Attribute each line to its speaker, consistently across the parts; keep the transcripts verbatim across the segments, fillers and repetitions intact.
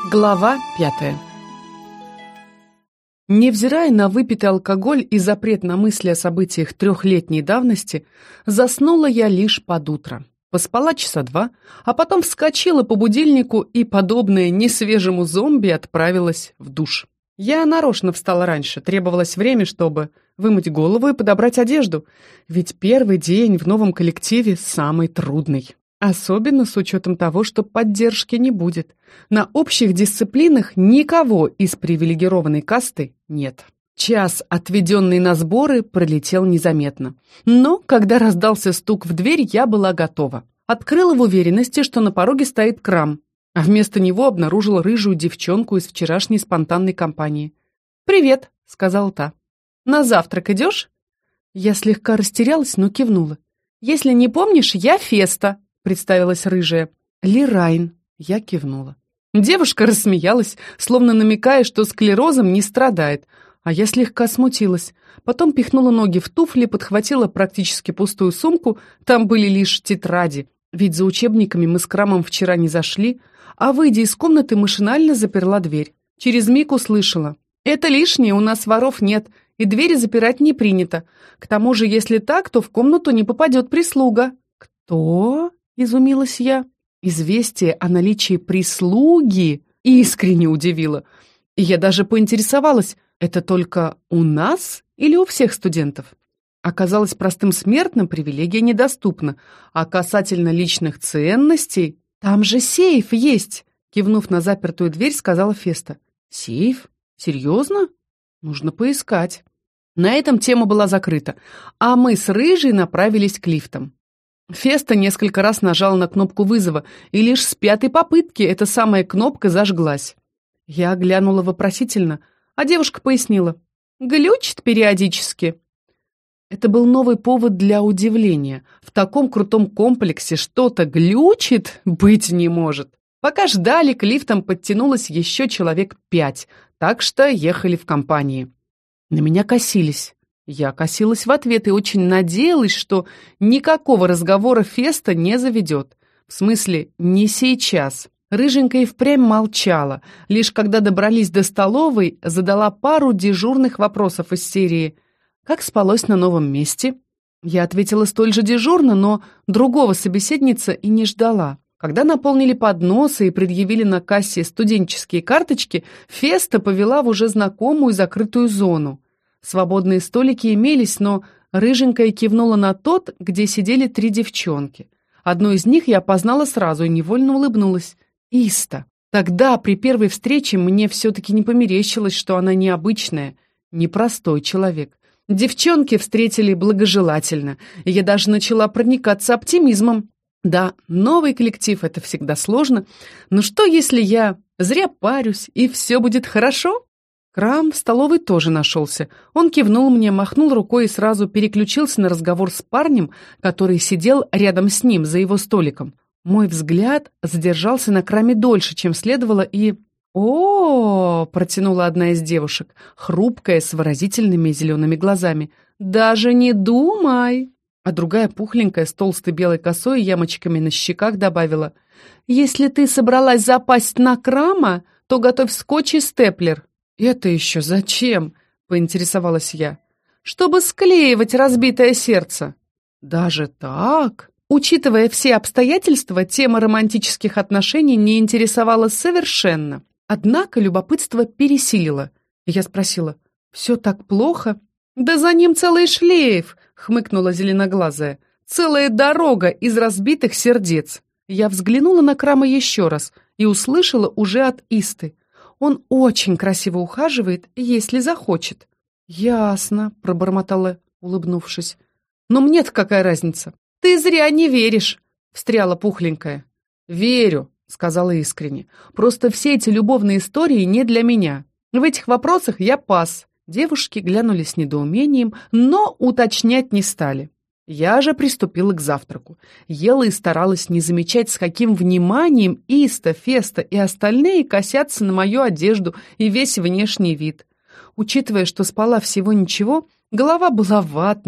Speaker 1: Глава пятая. Невзирая на выпитый алкоголь и запрет на мысли о событиях трехлетней давности, заснула я лишь под утро. Поспала часа два, а потом вскочила по будильнику и, подобная несвежему зомби, отправилась в душ. Я нарочно встала раньше, требовалось время, чтобы вымыть голову и подобрать одежду, ведь первый день в новом коллективе самый трудный. Особенно с учетом того, что поддержки не будет. На общих дисциплинах никого из привилегированной касты нет. Час, отведенный на сборы, пролетел незаметно. Но, когда раздался стук в дверь, я была готова. Открыла в уверенности, что на пороге стоит Крам, а вместо него обнаружила рыжую девчонку из вчерашней спонтанной компании. «Привет», — сказала та. «На завтрак идешь?» Я слегка растерялась, но кивнула. «Если не помнишь, я Феста», — представилась рыжая. «Лирайн», — я кивнула. Девушка рассмеялась, словно намекая, что склерозом не страдает, а я слегка смутилась. Потом пихнула ноги в туфли, подхватила практически пустую сумку, там были лишь тетради, ведь за учебниками мы с Крамом вчера не зашли, а, выйдя из комнаты, машинально заперла дверь. Через миг услышала: «Это лишнее, у нас воров нет, и двери запирать не принято. К тому же, если так, то в комнату не попадет прислуга». «Кто?» — изумилась я. Известие о наличии прислуги искренне удивило. И я даже поинтересовалась, это только у нас или у всех студентов? Оказалось, простым смертным привилегия недоступна, а касательно личных ценностей... «Там же сейф есть!» — кивнув на запертую дверь, сказала Феста. «Сейф? Серьезно? Нужно поискать». На этом тема была закрыта, а мы с Рыжей направились к лифтам. Феста несколько раз нажала на кнопку вызова, и лишь с пятой попытки эта самая кнопка зажглась. Я глянула вопросительно, а девушка пояснила: «Глючит периодически». Это был новый повод для удивления. В таком крутом комплексе что-то глючит быть не может. Пока ждали, к лифтам подтянулось еще человек пять, так что ехали в компании. На меня косились. Я косилась в ответ и очень надеялась, что никакого разговора Феста не заведет. В смысле, не сейчас. Рыженькая и впрямь молчала. Лишь когда добрались до столовой, задала пару дежурных вопросов из серии: «Как спалось на новом месте?» Я ответила столь же дежурно, но другого собеседница и не ждала. Когда наполнили подносы и предъявили на кассе студенческие карточки, Феста повела в уже знакомую закрытую зону. Свободные столики имелись, но рыженькая кивнула на тот, где сидели три девчонки. Одну из них я опознала сразу и невольно улыбнулась. Иста. Тогда, при первой встрече, мне все-таки не померещилось, что она необычная, непростой человек. Девчонки встретили благожелательно, и я даже начала проникаться оптимизмом. Да, новый коллектив — это всегда сложно, но что, если я зря парюсь, и все будет хорошо? Крам в столовой тоже нашелся. Он кивнул мне, махнул рукой и сразу переключился на разговор с парнем, который сидел рядом с ним, за его столиком. Мой взгляд задержался на Краме дольше, чем следовало, и... «О-о-о!» — протянула одна из девушек, хрупкая, с выразительными зелеными глазами. «Даже не думай!» А другая, пухленькая, с толстой белой косой и ямочками на щеках, добавила: «Если ты собралась запасть на Крама, то готовь скотч и степлер». «Это еще зачем?» — поинтересовалась я. «Чтобы склеивать разбитое сердце». «Даже так?» Учитывая все обстоятельства, тема романтических отношений не интересовала совершенно. Однако любопытство пересилило. Я спросила: «Все так плохо?» «Да за ним целый шлейф!» — хмыкнула зеленоглазая. «Целая дорога из разбитых сердец». Я взглянула на Крама еще раз и услышала уже от Исты: «Он очень красиво ухаживает, если захочет». «Ясно», — пробормотала, улыбнувшись. «Но мне-то какая разница?» «Ты зря не веришь», — встряла пухленькая. «Верю», — сказала искренне. «Просто все эти любовные истории не для меня. В этих вопросах я пас». Девушки глянули с недоумением, но уточнять не стали. Я же приступила к завтраку. Ела и старалась не замечать, с каким вниманием Иста, Феста и остальные косятся на мою одежду и весь внешний вид. Учитывая, что спала всего ничего, голова была ватной,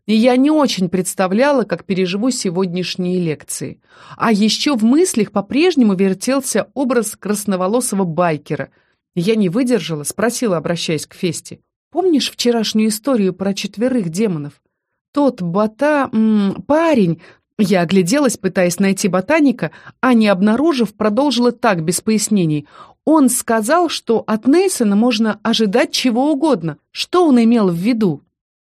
Speaker 1: и я не очень представляла, как переживу сегодняшние лекции. А еще в мыслях по-прежнему вертелся образ красноволосого байкера. Я не выдержала, спросила, обращаясь к Фесте. «Помнишь вчерашнюю историю про четверых демонов? Тот бота... М, парень...» Я огляделась, пытаясь найти ботаника, а не обнаружив, продолжила так, без пояснений. Он сказал, что от Нейсона можно ожидать чего угодно. Что он имел в виду?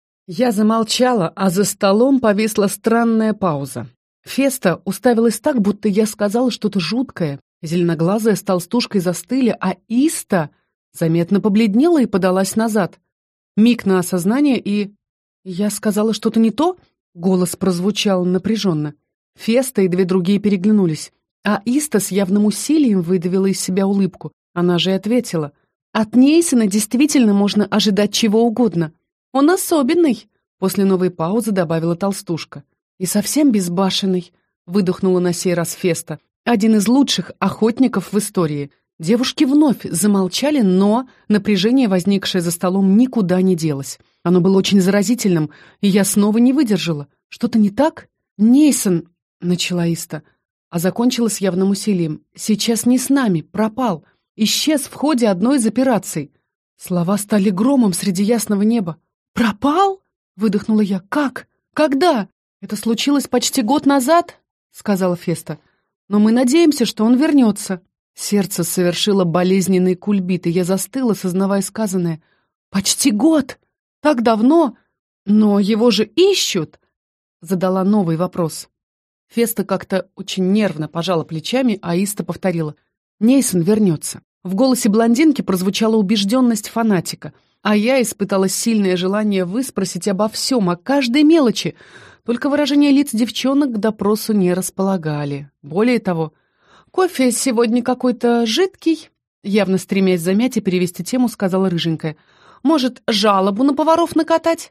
Speaker 1: Я замолчала, а за столом повисла странная пауза. Феста уставилась так, будто я сказала что-то жуткое. Зеленоглазая с толстушкой застыли, а Иста заметно побледнела и подалась назад. Миг на осознание, и... Я сказала что-то не то? Голос прозвучал напряженно. Феста и две другие переглянулись. А Иста с явным усилием выдавила из себя улыбку. Она же и ответила. «От Нейсона действительно можно ожидать чего угодно. Он особенный», — после новой паузы добавила толстушка. «И совсем безбашенный», — выдохнула на сей раз Феста. «Один из лучших охотников в истории». Девушки вновь замолчали, но напряжение, возникшее за столом, никуда не делось. Оно было очень заразительным, и я снова не выдержала. «Что-то не так?» «Нейсон», — начала Иста, а закончила с явным усилием. «Сейчас не с нами, пропал. Исчез в ходе одной из операций». Слова стали громом среди ясного неба. «Пропал?» — выдохнула я. «Как? Когда?» «Это случилось почти год назад», — сказала Феста. «Но мы надеемся, что он вернется». Сердце совершило болезненный кульбит, и я застыла, сознавая сказанное. «Почти год! Так давно! Но его же ищут!» Задала новый вопрос. Феста как-то очень нервно пожала плечами, а Иста повторила. «Нейсон вернется». В голосе блондинки прозвучала убежденность фанатика, а я испытала сильное желание выспросить обо всем, о каждой мелочи. Только выражения лиц девчонок к допросу не располагали. Более того, «Кофе сегодня какой-то жидкий», явно стремясь замять и перевести тему, сказала рыженькая. «Может, жалобу на поваров накатать?»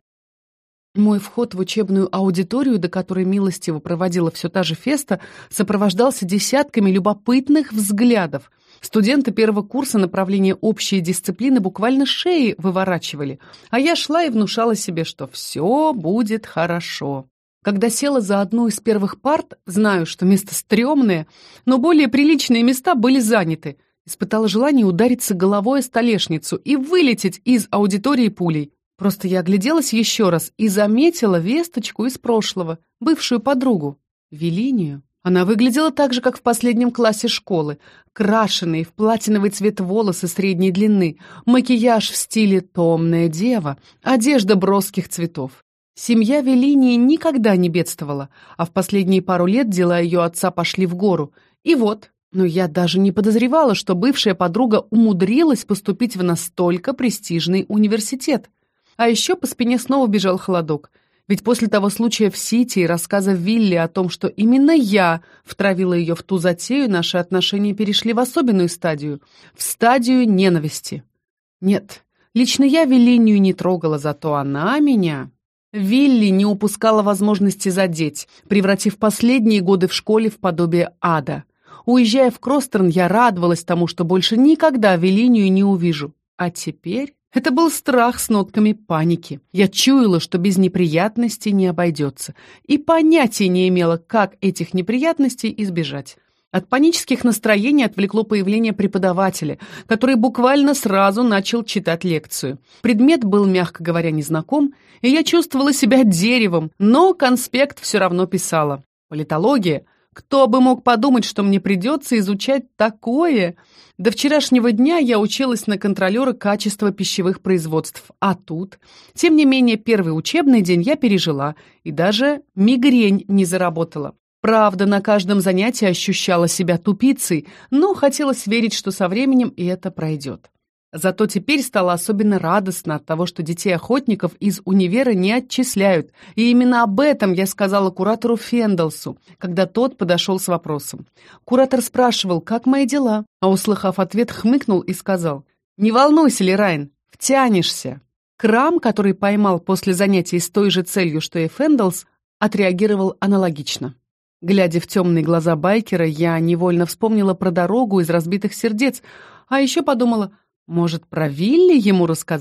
Speaker 1: Мой вход в учебную аудиторию, до которой милостиво проводила все та же Феста, сопровождался десятками любопытных взглядов. Студенты первого курса направления общие дисциплины буквально шеи выворачивали, а я шла и внушала себе, что все будет хорошо. Когда села за одну из первых парт, знаю, что место стрёмное, но более приличные места были заняты. Испытала желание удариться головой о столешницу и вылететь из аудитории пулей. Просто я огляделась еще раз и заметила весточку из прошлого, бывшую подругу, Велинию. Она выглядела так же, как в последнем классе школы. Крашеные в платиновый цвет волосы средней длины, макияж в стиле «томная дева», одежда броских цветов. Семья Велинии никогда не бедствовала, а в последние пару лет дела ее отца пошли в гору. И вот, но я даже не подозревала, что бывшая подруга умудрилась поступить в настолько престижный университет. А еще по спине снова бежал холодок. Ведь после того случая в Сити и рассказа Вилли о том, что именно я втравила ее в ту затею, наши отношения перешли в особенную стадию. В стадию ненависти. Нет, лично я Велинию не трогала, зато она меня... Вилли не упускала возможности задеть, превратив последние годы в школе в подобие ада. Уезжая в Кростерн, я радовалась тому, что больше никогда Велинию не увижу. А теперь это был страх с нотками паники. Я чуяла, что без неприятностей не обойдется, и понятия не имела, как этих неприятностей избежать. От панических настроений отвлекло появление преподавателя, который буквально сразу начал читать лекцию. Предмет был, мягко говоря, незнаком, и я чувствовала себя деревом, но конспект все равно писала. Политология. Кто бы мог подумать, что мне придется изучать такое? До вчерашнего дня я училась на контролера качества пищевых производств, а тут... Тем не менее, первый учебный день я пережила, и даже мигрень не заработала. Правда, на каждом занятии ощущала себя тупицей, но хотелось верить, что со временем и это пройдет. Зато теперь стало особенно радостно от того, что детей-охотников из универа не отчисляют, и именно об этом я сказала куратору Фенделсу, когда тот подошел с вопросом. Куратор спрашивал, как мои дела, а, услыхав ответ, хмыкнул и сказал: «Не волнуйся, Лерайн, втянешься». Крам, который поймал после занятий с той же целью, что и Фенделс, отреагировал аналогично. Глядя в темные глаза байкера, я невольно вспомнила про дорогу из разбитых сердец, а еще подумала, может, про Вилли ему рассказать?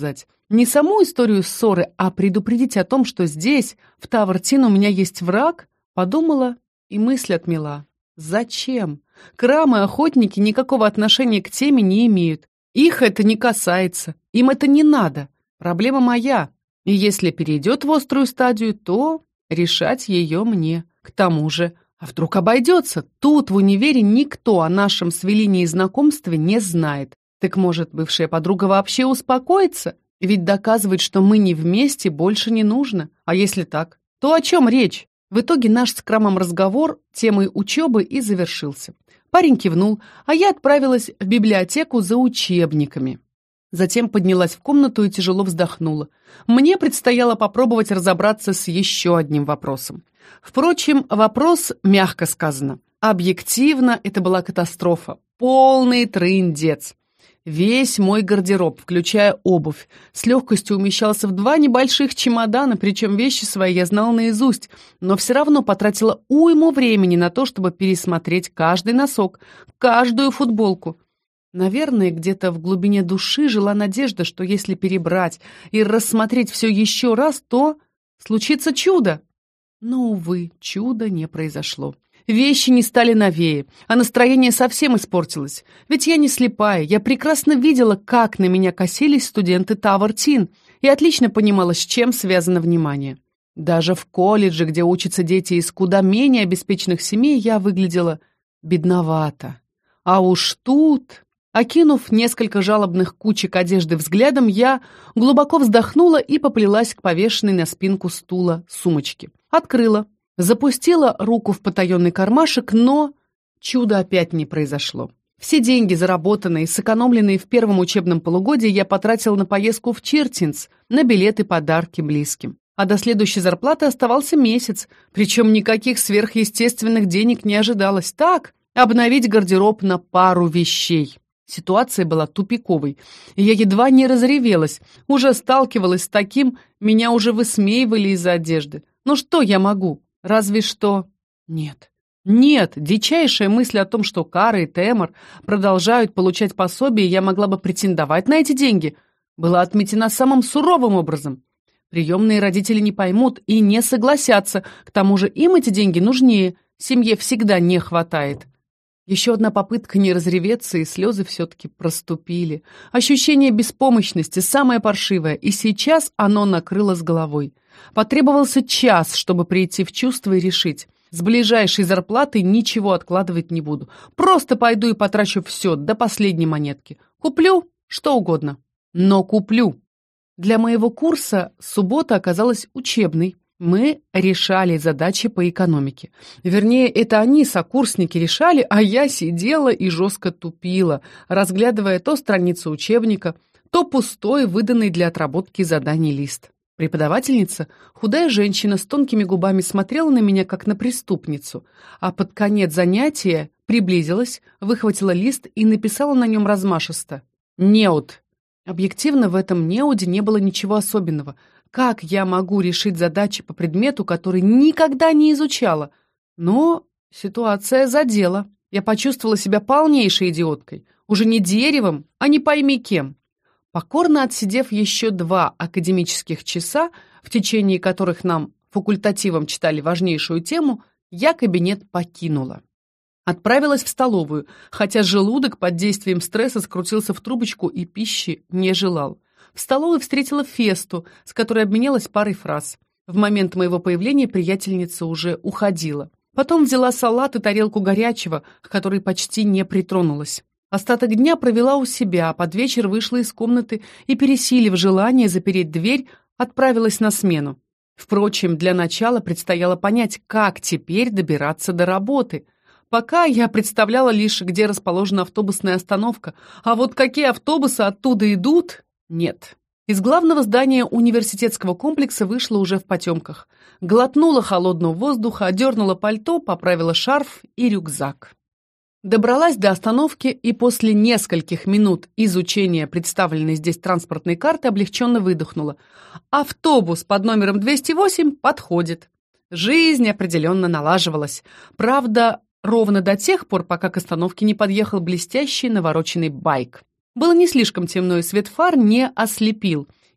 Speaker 1: Не саму историю ссоры, а предупредить о том, что здесь, в Тавертин, у меня есть враг, подумала и мысль отмела. Зачем? Крамы, охотники никакого отношения к теме не имеют. Их это не касается, им это не надо. Проблема моя, и если перейдет в острую стадию, то решать ее мне. К тому же, а вдруг обойдется? Тут, в универе, никто о нашем с Велинией знакомстве не знает. Так может, бывшая подруга вообще успокоится? Ведь доказывать, что мы не вместе, больше не нужно. А если так, то о чем речь? В итоге наш с Крамом разговор темой учебы и завершился. Парень кивнул, а я отправилась в библиотеку за учебниками. Затем поднялась в комнату и тяжело вздохнула. Мне предстояло попробовать разобраться с еще одним вопросом. Впрочем, вопрос, мягко сказано. Объективно, это была катастрофа. Полный трындец. Весь мой гардероб, включая обувь, с легкостью умещался в два небольших чемодана, причем вещи свои я знала наизусть, но все равно потратила уйму времени на то, чтобы пересмотреть каждый носок, каждую футболку. Наверное, где-то в глубине души жила надежда, что если перебрать и рассмотреть все еще раз, то случится чудо. Но, увы, чуда не произошло. Вещи не стали новее, а настроение совсем испортилось. Ведь я не слепая, я прекрасно видела, как на меня косились студенты Тавертин, и отлично понимала, с чем связано внимание. Даже в колледже, где учатся дети из куда менее обеспеченных семей, я выглядела бедновато. А уж тут... Окинув несколько жалобных кучек одежды взглядом, я глубоко вздохнула и поплелась к повешенной на спинку стула сумочке. Открыла, запустила руку в потаенный кармашек, но чудо опять не произошло. Все деньги, заработанные, сэкономленные в первом учебном полугодии, я потратила на поездку в Чиртинс, на билеты, подарки близким. А до следующей зарплаты оставался месяц, причем никаких сверхъестественных денег не ожидалось. Так, обновить гардероб на пару вещей. Ситуация была тупиковой, и я едва не разревелась. Уже сталкивалась с таким, меня уже высмеивали из-за одежды. Ну что я могу? Разве что... Нет. Нет, дичайшая мысль о том, что Кара и Темор продолжают получать пособие, и я могла бы претендовать на эти деньги, была отметена самым суровым образом. Приемные родители не поймут и не согласятся, к тому же им эти деньги нужнее, семье всегда не хватает. Еще одна попытка не разреветься, и слезы все-таки проступили. Ощущение беспомощности самое паршивое, и сейчас оно накрыло с головой. Потребовался час, чтобы прийти в чувство и решить. С ближайшей зарплаты ничего откладывать не буду. Просто пойду и потрачу все, до последней монетки. Куплю что угодно, но куплю. Для моего курса суббота оказалась учебной. Мы решали задачи по экономике. Вернее, это они, сокурсники, решали, а я сидела и жестко тупила, разглядывая то страницу учебника, то пустой, выданный для отработки заданий лист. Преподавательница, худая женщина с тонкими губами, смотрела на меня, как на преступницу, а под конец занятия приблизилась, выхватила лист и написала на нем размашисто «Неуд». Объективно, в этом неуде не было ничего особенного. Как я могу решить задачи по предмету, который никогда не изучала? Но ситуация задела. Я почувствовала себя полнейшей идиоткой. Уже не деревом, а не пойми кем. Покорно отсидев еще два академических часа, в течение которых нам факультативом читали важнейшую тему, я кабинет покинула. Отправилась в столовую, хотя желудок под действием стресса скрутился в трубочку и пищи не желал. В столовой встретила Фесту, с которой обменялась парой фраз. В момент моего появления приятельница уже уходила. Потом взяла салат и тарелку горячего, к которой почти не притронулась. Остаток дня провела у себя, а под вечер вышла из комнаты и, пересилив желание запереть дверь, отправилась на смену. Впрочем, для начала предстояло понять, как теперь добираться до работы. Пока я представляла лишь, где расположена автобусная остановка, а вот какие автобусы оттуда идут... Нет. Из главного здания университетского комплекса вышла уже в потемках. Глотнула холодного воздуха, одернула пальто, поправила шарф и рюкзак. Добралась до остановки и после нескольких минут изучения представленной здесь транспортной карты облегченно выдохнула. Автобус под номером двести восемь подходит. Жизнь определенно налаживалась. Правда, ровно до тех пор, пока к остановке не подъехал блестящий навороченный байк. Было не слишком темно, и свет фар не ослепил,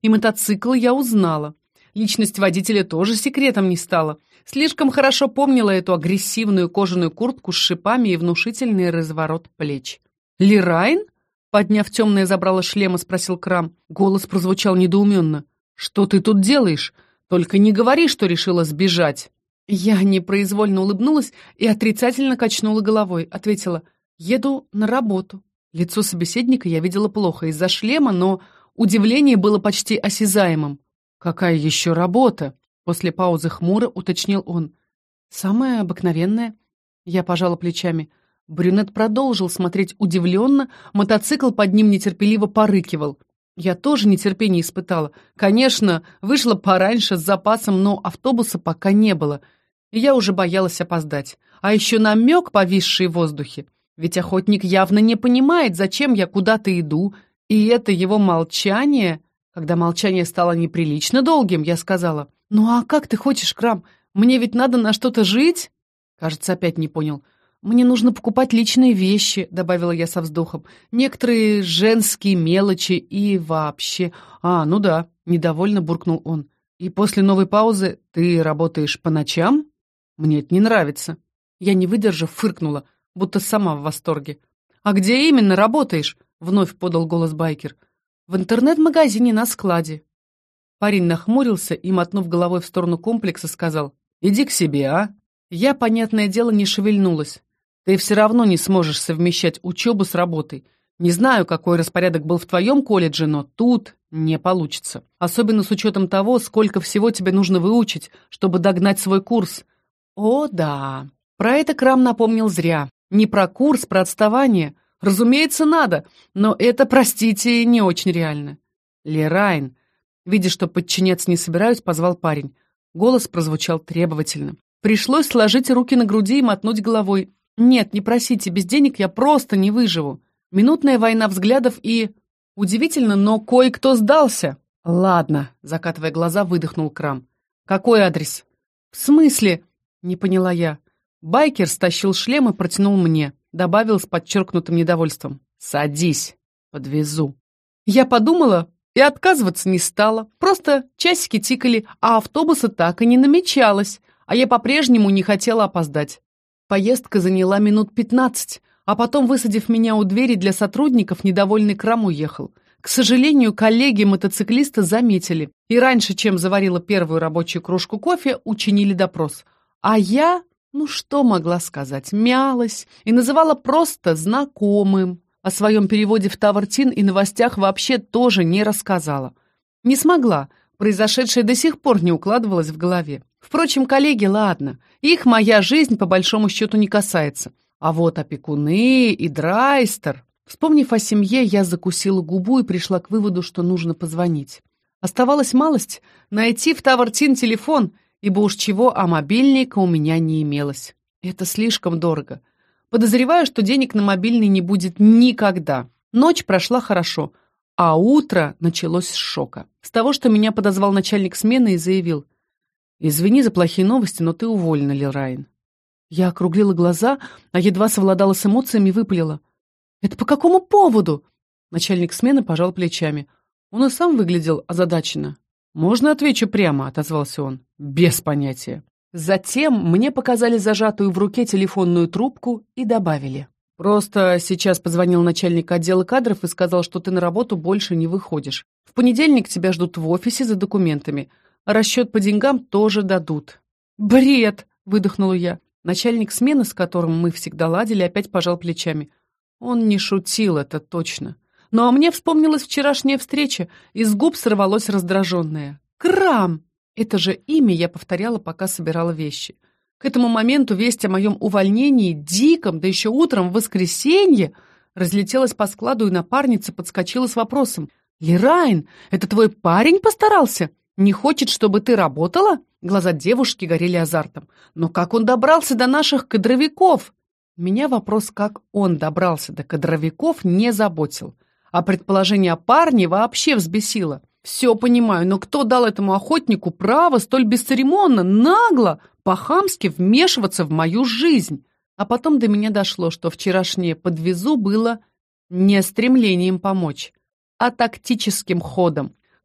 Speaker 1: и мотоцикл я узнала. Личность водителя тоже секретом не стала. Слишком хорошо помнила эту агрессивную кожаную куртку с шипами и внушительный разворот плеч. «Лерайн?» — подняв темное забрало шлема, спросил Крам. Голос прозвучал недоуменно. «Что ты тут делаешь? Только не говори, что решила сбежать». Я непроизвольно улыбнулась и отрицательно качнула головой. Ответила: «Еду на работу». Лицо собеседника я видела плохо из-за шлема, но удивление было почти осязаемым. «Какая еще работа?» — после паузы хмуро уточнил он. «Самая обыкновенная». Я пожала плечами. Брюнет продолжил смотреть удивленно, мотоцикл под ним нетерпеливо порыкивал. Я тоже нетерпение испытала. Конечно, вышла пораньше с запасом, но автобуса пока не было, и я уже боялась опоздать. А еще намек, повисший в воздухе. Ведь охотник явно не понимает, зачем я куда-то иду, и это его молчание... Когда молчание стало неприлично долгим, я сказала: «Ну а как ты хочешь, Крам? Мне ведь надо на что-то жить?» Кажется, опять не понял. «Мне нужно покупать личные вещи», — добавила я со вздохом. «Некоторые женские мелочи и вообще...» «А, ну да», — недовольно буркнул он. «И после новой паузы ты работаешь по ночам? Мне это не нравится». Я, не выдержав, фыркнула, будто сама в восторге. «А где именно работаешь?» — вновь подал голос байкер. «В интернет-магазине на складе». Парень нахмурился и, мотнув головой в сторону комплекса, сказал: «Иди к себе, а?» Я, понятное дело, не шевельнулась. «Ты все равно не сможешь совмещать учебу с работой. Не знаю, какой распорядок был в твоем колледже, но тут не получится. Особенно с учетом того, сколько всего тебе нужно выучить, чтобы догнать свой курс». О, да. Про это Крам напомнил зря. Не про курс, про отставание. Разумеется, надо, но это, простите, не очень реально. «Лерайн», видя, что подчиняться не собираюсь, позвал парень. Голос прозвучал требовательно. Пришлось сложить руки на груди и мотнуть головой. «Нет, не просите, без денег я просто не выживу». Минутная война взглядов и... Удивительно, но кое-кто сдался. «Ладно», — закатывая глаза, выдохнул Крам. «Какой адрес?» «В смысле?» — не поняла я. Байкер стащил шлем и протянул мне. Добавил с подчеркнутым недовольством: «Садись, подвезу». Я подумала и отказываться не стала. Просто часики тикали, а автобуса так и не намечалось, а я по-прежнему не хотела опоздать. Поездка заняла минут пятнадцать, а потом, высадив меня у двери для сотрудников, недовольный Крам уехал. К сожалению, коллеги-мотоциклисты заметили, и раньше, чем заварила первую рабочую кружку кофе, учинили допрос. А я... Ну, что могла сказать? Мялась и называла просто знакомым. О своем переводе в Тавартин и новостях вообще тоже не рассказала. Не смогла. Произошедшее до сих пор не укладывалось в голове. Впрочем, коллеги, ладно. Их моя жизнь по большому счету не касается. А вот опекуны и Драйстер... Вспомнив о семье, я закусила губу и пришла к выводу, что нужно позвонить. Оставалась малость — найти в Тавартин телефон, ибо уж чего, а мобильника у меня не имелось. Это слишком дорого. Подозреваю, что денег на мобильный не будет никогда. Ночь прошла хорошо, а утро началось с шока. С того, что меня подозвал начальник смены и заявил: «Извини за плохие новости, но ты уволена, Лерайн». Я округлила глаза, а едва совладала с эмоциями и выпалила: «Это по какому поводу?» Начальник смены пожал плечами. Он и сам выглядел озадаченно. «Можно отвечу прямо?» — отозвался он. «Без понятия». Затем мне показали зажатую в руке телефонную трубку и добавили: «Просто сейчас позвонил начальник отдела кадров и сказал, что ты на работу больше не выходишь. В понедельник тебя ждут в офисе за документами. Расчет по деньгам тоже дадут». «Бред!» — выдохнула я. Начальник смены, с которым мы всегда ладили, опять пожал плечами. Он не шутил, это точно. Ну а мне вспомнилась вчерашняя встреча, из губ сорвалось раздраженное: «Крам!» Это же имя я повторяла, пока собирала вещи. К этому моменту весть о моем увольнении, диком, да еще утром в воскресенье, разлетелась по складу, и напарница подскочила с вопросом: «Лерайн, это твой парень постарался? Не хочет, чтобы ты работала?» Глаза девушки горели азартом. «Но как он добрался до наших кадровиков?» Меня вопрос, как он добрался до кадровиков, не заботил. А предположение о парне вообще взбесило. Все понимаю, но кто дал этому охотнику право столь бесцеремонно, нагло, по-хамски вмешиваться в мою жизнь? А потом до меня дошло, что вчерашнее «подвезу» было не стремлением помочь, а тактическим ходом.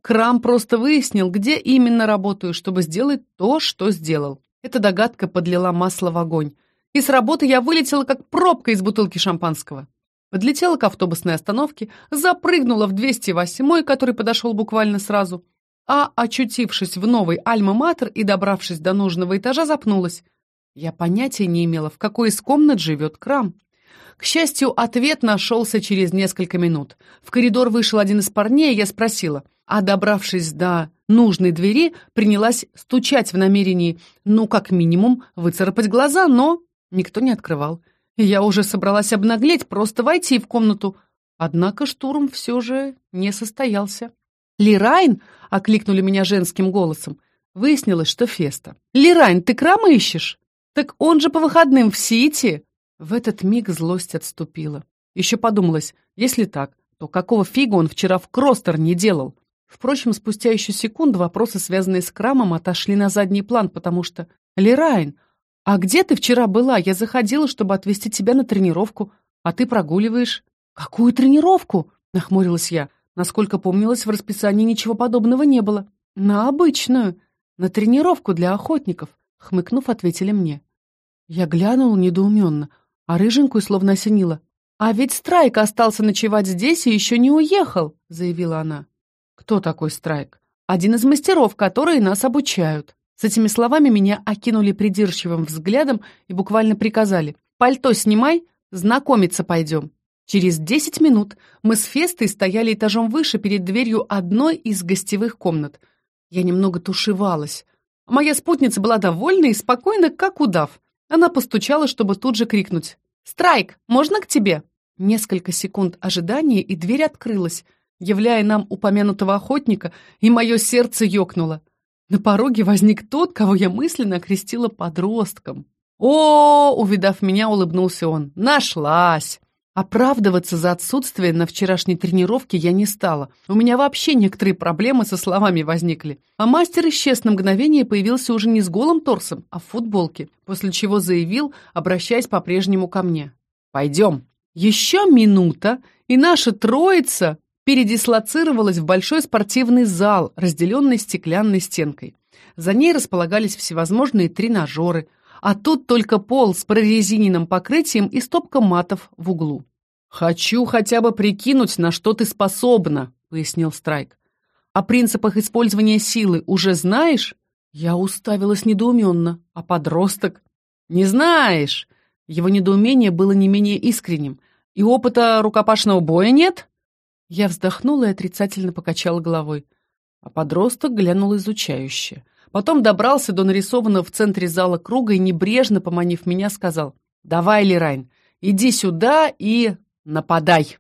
Speaker 1: Крам просто выяснил, где именно работаю, чтобы сделать то, что сделал. Эта догадка подлила масло в огонь. И с работы я вылетела, как пробка из бутылки шампанского. Подлетела к автобусной остановке, запрыгнула в двести восьмой, который подошел буквально сразу, а, очутившись в новой Альма-Матер и добравшись до нужного этажа, запнулась. Я понятия не имела, в какой из комнат живет Крам. К счастью, ответ нашелся через несколько минут. В коридор вышел один из парней, и я спросила, а, добравшись до нужной двери, принялась стучать в намерении, ну, как минимум, выцарапать глаза, но никто не открывал. Я уже собралась обнаглеть, просто войти в комнату. Однако штурм все же не состоялся. «Лирайн!» — окликнули меня женским голосом. Выяснилось, что Феста. «Лирайн, ты Крама ищешь? Так он же по выходным в Сити!» В этот миг злость отступила. Еще подумалось, если так, то какого фига он вчера в Кростер не делал? Впрочем, спустя еще секунду вопросы, связанные с Крамом, отошли на задний план, потому что... «Лирайн, а где ты вчера была? Я заходила, чтобы отвезти тебя на тренировку, а ты прогуливаешь». «Какую тренировку?» — нахмурилась я. Насколько помнилось, в расписании ничего подобного не было. «На обычную, на тренировку для охотников», — хмыкнув, ответили мне. Я глянула недоуменно, а рыженькую словно осенила. «А ведь Страйк остался ночевать здесь и еще не уехал», — заявила она. «Кто такой Страйк?» «Один из мастеров, которые нас обучают». С этими словами меня окинули придирчивым взглядом и буквально приказали: «Пальто снимай, знакомиться пойдем». Через десять минут мы с Фестой стояли этажом выше перед дверью одной из гостевых комнат. Я немного тушевалась. Моя спутница была довольна и спокойна, как удав. Она постучала, чтобы тут же крикнуть: «Страйк, можно к тебе?» Несколько секунд ожидания, и дверь открылась, являя нам упомянутого охотника, и мое сердце ёкнуло. На пороге возник тот, кого я мысленно окрестила подростком. «О!» — увидав меня, улыбнулся он. «Нашлась!» Оправдываться за отсутствие на вчерашней тренировке я не стала. У меня вообще некоторые проблемы со словами возникли. А мастер исчез на мгновение и появился уже не с голым торсом, а в футболке, после чего заявил, обращаясь по-прежнему ко мне: «Пойдем». Еще минута, и наша троица передислоцировалась в большой спортивный зал, разделенный стеклянной стенкой. За ней располагались всевозможные тренажеры, а тут только пол с прорезиненным покрытием и стопка матов в углу. «Хочу хотя бы прикинуть, на что ты способна», — пояснил Страйк. «О принципах использования силы уже знаешь?» Я уставилась недоуменно. «А подросток?» «Не знаешь!» Его недоумение было не менее искренним. «И опыта рукопашного боя нет?» Я вздохнула и отрицательно покачала головой. А подросток глянул изучающе. Потом добрался до нарисованного в центре зала круга и, небрежно поманив меня, сказал: «Давай, Лирайн, иди сюда и нападай».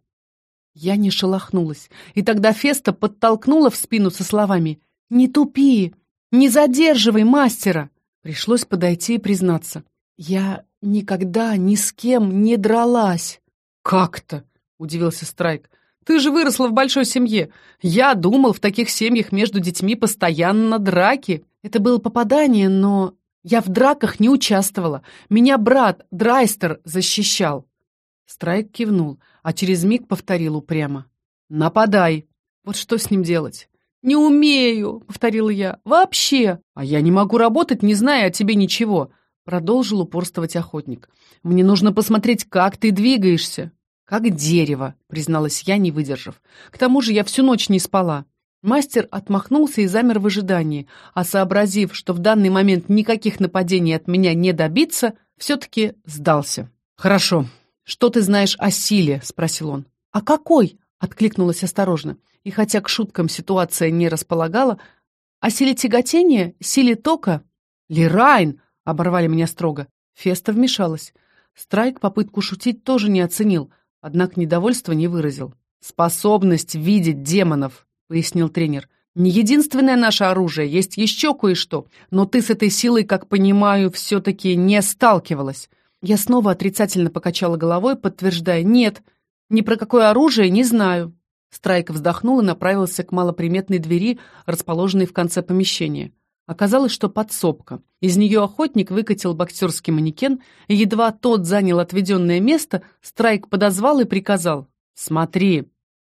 Speaker 1: Я не шелохнулась, и тогда Феста подтолкнула в спину со словами: «Не тупи, не задерживай мастера». Пришлось подойти и признаться: «Я никогда ни с кем не дралась». «Как-то?» — удивился Страйк. «Ты же выросла в большой семье. Я думал, в таких семьях между детьми постоянно драки». Это было попадание, но я в драках не участвовала. Меня брат Драйстер защищал. Страйк кивнул, а через миг повторил упрямо: «Нападай». Вот что с ним делать? «Не умею», — повторила я, — «вообще». «А я не могу работать, не зная о тебе ничего», — продолжил упорствовать охотник. «Мне нужно посмотреть, как ты двигаешься». «Как дерево», — призналась я, не выдержав. «К тому же я всю ночь не спала». Мастер отмахнулся и замер в ожидании, а сообразив, что в данный момент никаких нападений от меня не добиться, все-таки сдался. «Хорошо. Что ты знаешь о силе?» — спросил он. «А какой?» — откликнулась осторожно. И хотя к шуткам ситуация не располагала, о силе тяготения, силе тока... «Лирайн!» — оборвали меня строго. Феста вмешалась. Страйк попытку шутить тоже не оценил, однако недовольства не выразил. «Способность видеть демонов», — пояснил тренер. «Не единственное наше оружие, есть еще кое-что, но ты с этой силой, как понимаю, все-таки не сталкивалась». Я снова отрицательно покачала головой, подтверждая: «Нет, ни про какое оружие не знаю». Страйк вздохнул и направился к малоприметной двери, расположенной в конце помещения. Оказалось, что подсобка. Из нее охотник выкатил боксерский манекен, и едва тот занял отведенное место, Страйк подозвал и приказал: «Смотри».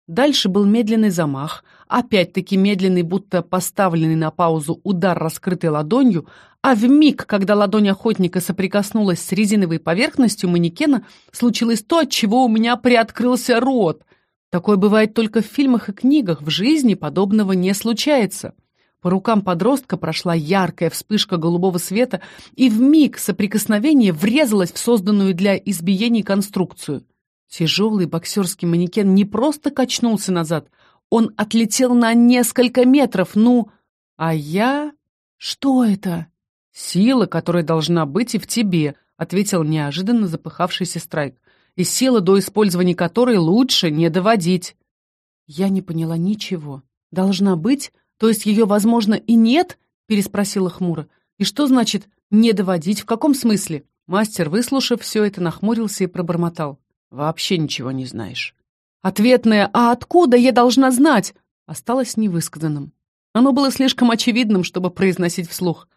Speaker 1: Дальше был медленный замах, опять-таки медленный, будто поставленный на паузу удар раскрытой ладонью, а вмиг, когда ладонь охотника соприкоснулась с резиновой поверхностью манекена, случилось то, от чего у меня приоткрылся рот. Такое бывает только в фильмах и книгах, в жизни подобного не случается. По рукам подростка прошла яркая вспышка голубого света, и вмиг соприкосновение врезалось в созданную для избиений конструкцию. Тяжелый боксерский манекен не просто качнулся назад, он отлетел на несколько метров, ну... А я... Что это? Сила, которая должна быть и в тебе, ответил неожиданно запыхавшийся Страйк. И сила, до использования которой лучше не доводить. Я не поняла ничего. Должна быть? То есть ее, возможно, и нет? Переспросила хмуро. И что значит «не доводить»? В каком смысле? Мастер, выслушав все это, нахмурился и пробормотал. Вообще ничего не знаешь. Ответное «А откуда я должна знать?» осталось невысказанным. Оно было слишком очевидным, чтобы произносить вслух.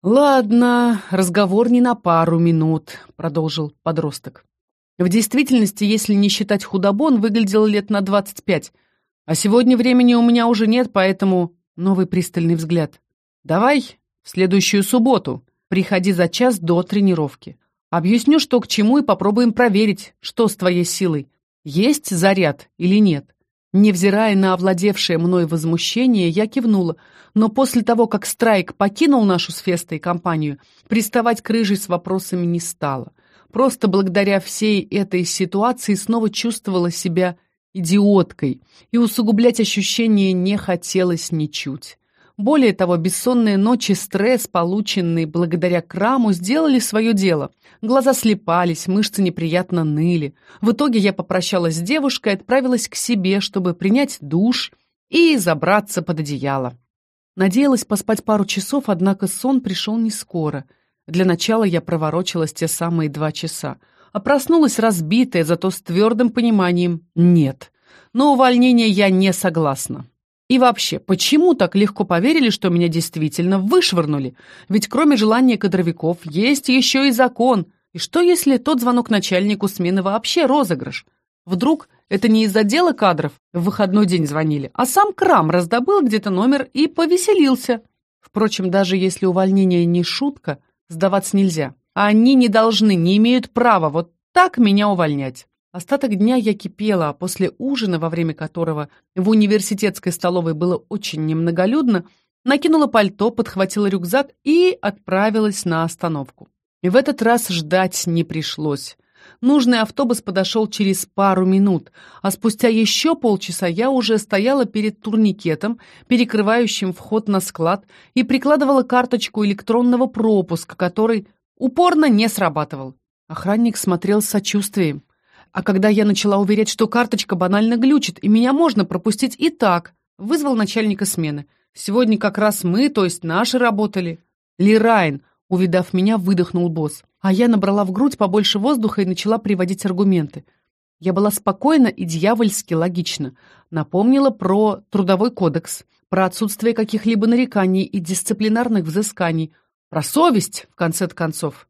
Speaker 1: «Ладно, разговор не на пару минут», — продолжил подросток. В действительности, если не считать худобу, он выглядел лет на двадцать пять. А сегодня времени у меня уже нет, поэтому... Новый пристальный взгляд. «Давай в следующую субботу. Приходи за час до тренировки. Объясню, что к чему, и попробуем проверить, что с твоей силой. Есть заряд или нет?» Невзирая на овладевшее мной возмущение, я кивнула, но после того, как Страйк покинул нашу с Фестой компанию, приставать к рыжей с вопросами не стала. Просто благодаря всей этой ситуации снова чувствовала себя идиоткой, и усугублять ощущения не хотелось ничуть. Более того, бессонные ночи, стресс, полученный благодаря краму, сделали свое дело. Глаза слепались, мышцы неприятно ныли. В итоге я попрощалась с девушкой и отправилась к себе, чтобы принять душ и забраться под одеяло. Надеялась поспать пару часов, однако сон пришел не скоро. Для начала я проворочилась те самые два часа, а проснулась разбитая, зато с твердым пониманием «нет». На увольнение я не согласна. И вообще, почему так легко поверили, что меня действительно вышвырнули? Ведь кроме желания кадровиков есть еще и закон. И что, если тот звонок начальнику смены вообще розыгрыш? Вдруг это не из отдела кадров в выходной день звонили, а сам Крам раздобыл где-то номер и повеселился. Впрочем, даже если увольнение не шутка, сдаваться нельзя. А они не должны, не имеют права вот так меня увольнять. Остаток дня я кипела, а после ужина, во время которого в университетской столовой было очень немноголюдно, накинула пальто, подхватила рюкзак и отправилась на остановку. И в этот раз ждать не пришлось. Нужный автобус подошел через пару минут, а спустя еще полчаса я уже стояла перед турникетом, перекрывающим вход на склад, и прикладывала карточку электронного пропуска, который упорно не срабатывал. Охранник смотрел с сочувствием. А когда я начала уверять, что карточка банально глючит, и меня можно пропустить и так, вызвал начальника смены. Сегодня как раз мы, то есть наши, работали. Лирайн, увидав меня, выдохнул босс. А я набрала в грудь побольше воздуха и начала приводить аргументы. Я была спокойна и дьявольски логична. Напомнила про трудовой кодекс, про отсутствие каких-либо нареканий и дисциплинарных взысканий, про совесть, в конце концов.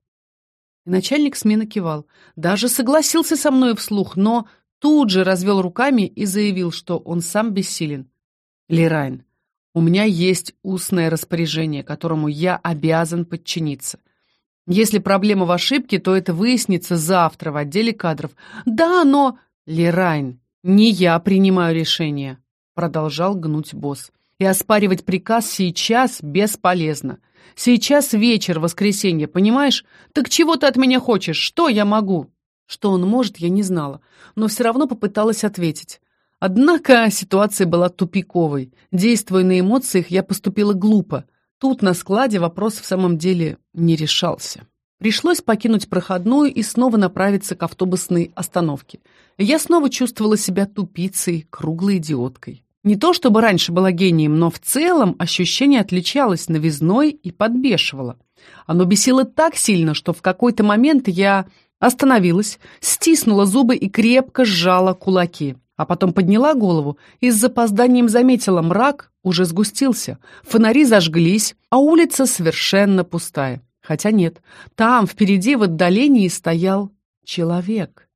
Speaker 1: И начальник смены кивал. Даже согласился со мной вслух, но тут же развел руками и заявил, что он сам бессилен. «Лирайн, у меня есть устное распоряжение, которому я обязан подчиниться. Если проблема в ошибке, то это выяснится завтра в отделе кадров». «Да, но...» «Лирайн, не я принимаю решение», — продолжал гнуть босс. «И оспаривать приказ сейчас бесполезно. Сейчас вечер, воскресенье, понимаешь? Так чего ты от меня хочешь? Что я могу?» Что он может, я не знала, но все равно попыталась ответить. Однако ситуация была тупиковой. Действуя на эмоциях, я поступила глупо. Тут на складе вопрос в самом деле не решался. Пришлось покинуть проходную и снова направиться к автобусной остановке. Я снова чувствовала себя тупицей, круглой идиоткой. Не то чтобы раньше была гением, но в целом ощущение отличалось новизной и подбешивало. Оно бесило так сильно, что в какой-то момент я остановилась, стиснула зубы и крепко сжала кулаки. А потом подняла голову и с запозданием заметила, мрак уже сгустился, фонари зажглись, а улица совершенно пустая. Хотя нет, там, впереди, в отдалении стоял человек.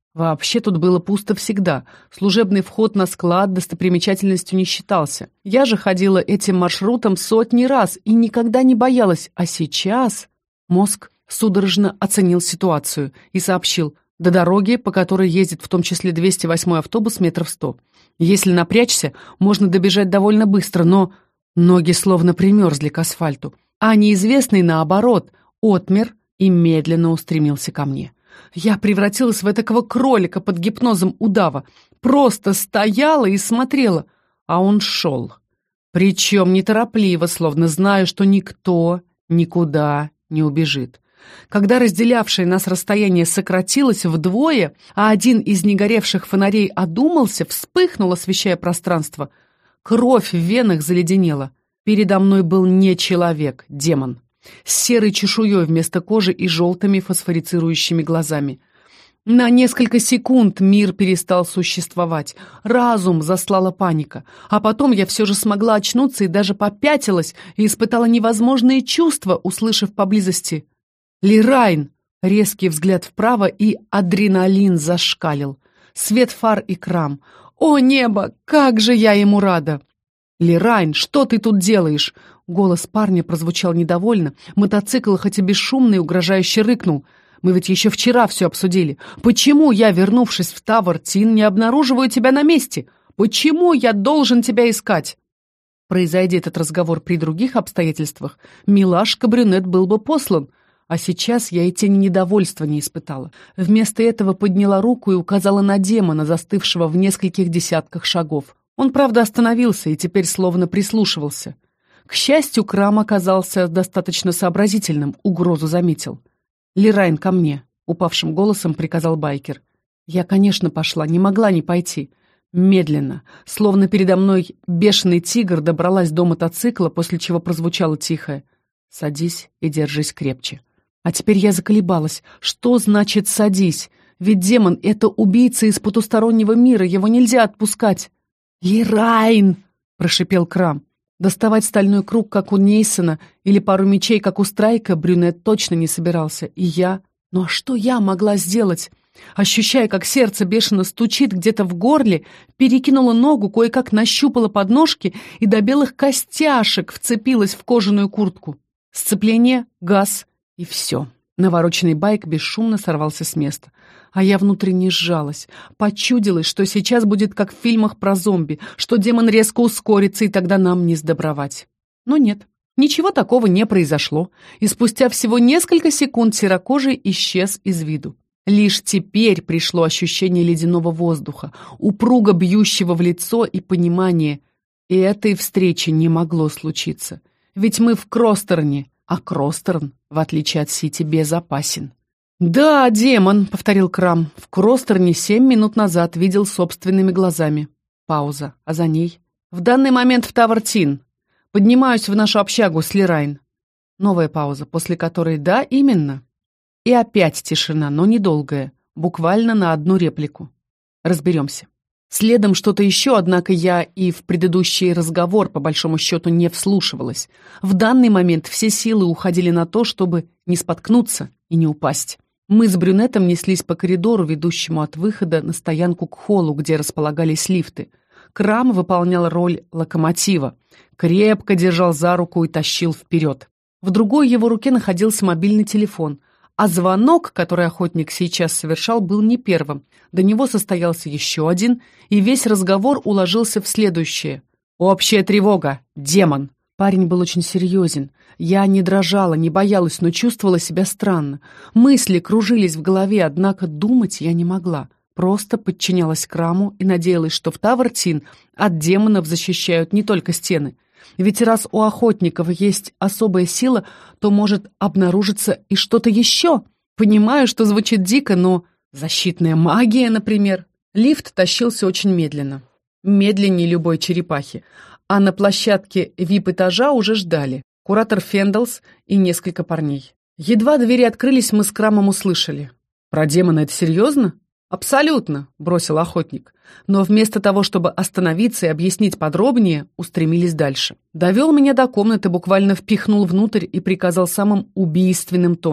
Speaker 1: Вообще тут было пусто всегда. Служебный вход на склад достопримечательностью не считался. Я же ходила этим маршрутом сотни раз и никогда не боялась. А сейчас мозг судорожно оценил ситуацию и сообщил: до дороги, по которой ездит в том числе двести восьмой автобус, метров сто. Если напрячься, можно добежать довольно быстро, но ноги словно примерзли к асфальту. А неизвестный, наоборот, отмер и медленно устремился ко мне. Я превратилась в этакого кролика под гипнозом удава. Просто стояла и смотрела, а он шел. Причем неторопливо, словно зная, что никто никуда не убежит. Когда разделявшее нас расстояние сократилось вдвое, а один из негоревших фонарей одумался, вспыхнул, освещая пространство, кровь в венах заледенела. Передо мной был не человек, демон, с серой чешуей вместо кожи и желтыми фосфорицирующими глазами. На несколько секунд мир перестал существовать, разум заслала паника, а потом я все же смогла очнуться и даже попятилась и испытала невозможные чувства, услышав поблизости «Лирайн!». Резкий взгляд вправо, и адреналин зашкалил. Свет фар и крам. «О, небо! Как же я ему рада!» «Лирайн, что ты тут делаешь?» Голос парня прозвучал недовольно. Мотоцикл, хоть и бесшумный, угрожающе рыкнул. «Мы ведь еще вчера все обсудили. Почему я, вернувшись в Тавр-Тин, не обнаруживаю тебя на месте? Почему я должен тебя искать?» Произойди этот разговор при других обстоятельствах, милашка-брюнет был бы послан. А сейчас я и тени недовольства не испытала. Вместо этого подняла руку и указала на демона, застывшего в нескольких десятках шагов. Он, правда, остановился и теперь словно прислушивался. К счастью, Крам оказался достаточно сообразительным, угрозу заметил. «Лирайн, ко мне!» — упавшим голосом приказал байкер. Я, конечно, пошла, не могла не пойти. Медленно, словно передо мной бешеный тигр, добралась до мотоцикла, после чего прозвучало тихое: «Садись и держись крепче». А теперь я заколебалась. Что значит «садись»? Ведь демон — это убийца из потустороннего мира, его нельзя отпускать. «Лирайн!» — прошипел Крам. Доставать стальной круг, как у Нейсона, или пару мечей, как у Страйка, брюнет точно не собирался. И я... Ну а что я могла сделать? Ощущая, как сердце бешено стучит где-то в горле, перекинула ногу, кое-как нащупала подножки и до белых костяшек вцепилась в кожаную куртку. Сцепление, газ и все. Навороченный байк бесшумно сорвался с места. А я внутренне сжалась. Почудилось, что сейчас будет как в фильмах про зомби, что демон резко ускорится, и тогда нам не сдобровать. Но нет, ничего такого не произошло, и спустя всего несколько секунд серокожий исчез из виду. Лишь теперь пришло ощущение ледяного воздуха, упруго бьющего в лицо, и понимание: и этой встречи не могло случиться. Ведь мы в Кростерне, а Кростерн, в отличие от Сити, безопасен. «Да, демон», — повторил Крам, — «в Кростерне семь минут назад видел собственными глазами». Пауза, а за ней: «В данный момент в Тавр-Тин. Поднимаюсь в нашу общагу с Лирайн». Новая пауза, после которой «да, именно». И опять тишина, но недолгая, буквально на одну реплику. Разберемся. Следом что-то еще, однако я и в предыдущий разговор по большому счету не вслушивалась. В данный момент все силы уходили на то, чтобы не споткнуться и не упасть. Мы с брюнетом неслись по коридору, ведущему от выхода на стоянку к холлу, где располагались лифты. Крам выполнял роль локомотива, крепко держал за руку и тащил вперед. В другой его руке находился мобильный телефон, а звонок, который охотник сейчас совершал, был не первым. До него состоялся еще один, и весь разговор уложился в следующее. «Общая тревога! Демон!» Парень был очень серьезен. Я не дрожала, не боялась, но чувствовала себя странно. Мысли кружились в голове, однако думать я не могла. Просто подчинялась Краму и надеялась, что в Тавр-Тин от демонов защищают не только стены. Ведь раз у охотников есть особая сила, то может обнаружиться и что-то еще. Понимаю, что звучит дико, но защитная магия, например. Лифт тащился очень медленно. Медленнее любой черепахи. А на площадке вип-этажа уже ждали куратор Фендлс и несколько парней. Едва двери открылись, мы с Крамом услышали: «Про демона это серьезно?» «Абсолютно», — бросил охотник. Но вместо того, чтобы остановиться и объяснить подробнее, устремились дальше. Довел меня до комнаты, буквально впихнул внутрь и приказал самым убийственным тоном: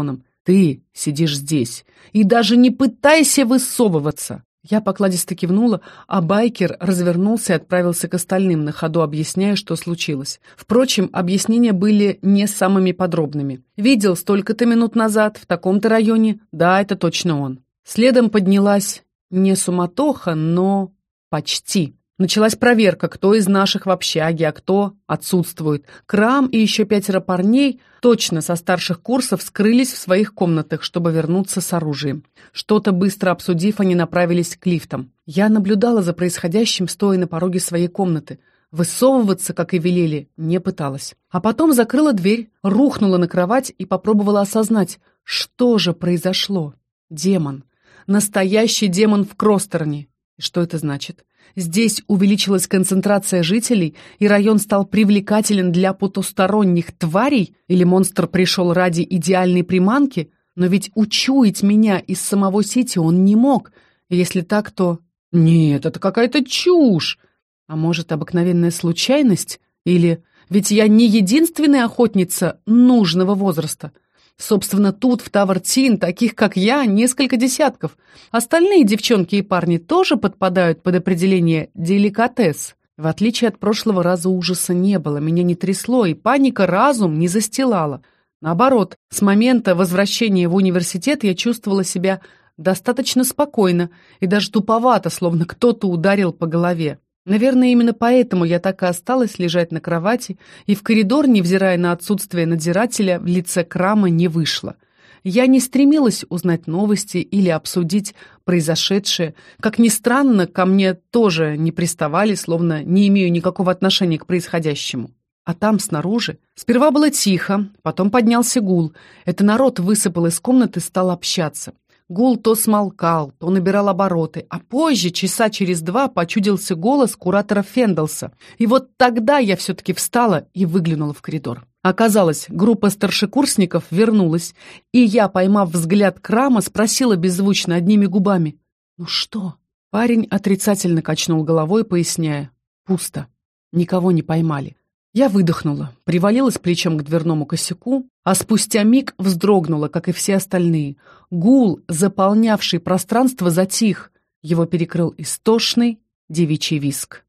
Speaker 1: Ты сидишь здесь и даже не пытайся высовываться. Я покладисто кивнула, а байкер развернулся и отправился к остальным, на ходу объясняя, что случилось. Впрочем, объяснения были не самыми подробными. Видел столько-то минут назад, в таком-то районе. Да, это точно он. Следом поднялась не суматоха, но почти. Началась проверка, кто из наших в общаге, а кто отсутствует. Крам и еще пятеро парней, точно со старших курсов, скрылись в своих комнатах, чтобы вернуться с оружием. Что-то быстро обсудив, они направились к лифтам. Я наблюдала за происходящим, стоя на пороге своей комнаты. Высовываться, как и велели, не пыталась. А потом закрыла дверь, рухнула на кровать и попробовала осознать, что же произошло. Демон. Настоящий демон в Кростерне. И что это значит? Здесь увеличилась концентрация жителей, и район стал привлекателен для потусторонних тварей? Или монстр пришел ради идеальной приманки? Но ведь учуять меня из самого Сити он не мог. Если так, то... Нет, это какая-то чушь. А может, обыкновенная случайность? Или... Ведь я не единственная охотница нужного возраста. Собственно, тут, в Тавр-Тин, таких, как я, несколько десятков. Остальные девчонки и парни тоже подпадают под определение «деликатес». В отличие от прошлого раза ужаса не было, меня не трясло, и паника разум не застилала. Наоборот, с момента возвращения в университет я чувствовала себя достаточно спокойно и даже туповато, словно кто-то ударил по голове. Наверное, именно поэтому я так и осталась лежать на кровати и в коридор, невзирая на отсутствие надзирателя, в лице Крама не вышла. Я не стремилась узнать новости или обсудить произошедшее. Как ни странно, ко мне тоже не приставали, словно не имею никакого отношения к происходящему. А там, снаружи, сперва было тихо, потом поднялся гул. Это народ высыпал из комнаты и стал общаться. Гул то смолкал, то набирал обороты, а позже, часа через два, почудился голос куратора Фенделса. И вот тогда я все-таки встала и выглянула в коридор. Оказалось, группа старшекурсников вернулась, и я, поймав взгляд Крама, спросила беззвучно одними губами: «Ну что?» Парень отрицательно качнул головой, поясняя: «Пусто. Никого не поймали». Я выдохнула, привалилась плечом к дверному косяку, а спустя миг вздрогнула, как и все остальные. Гул, заполнявший пространство, затих. Его перекрыл истошный девичий визг.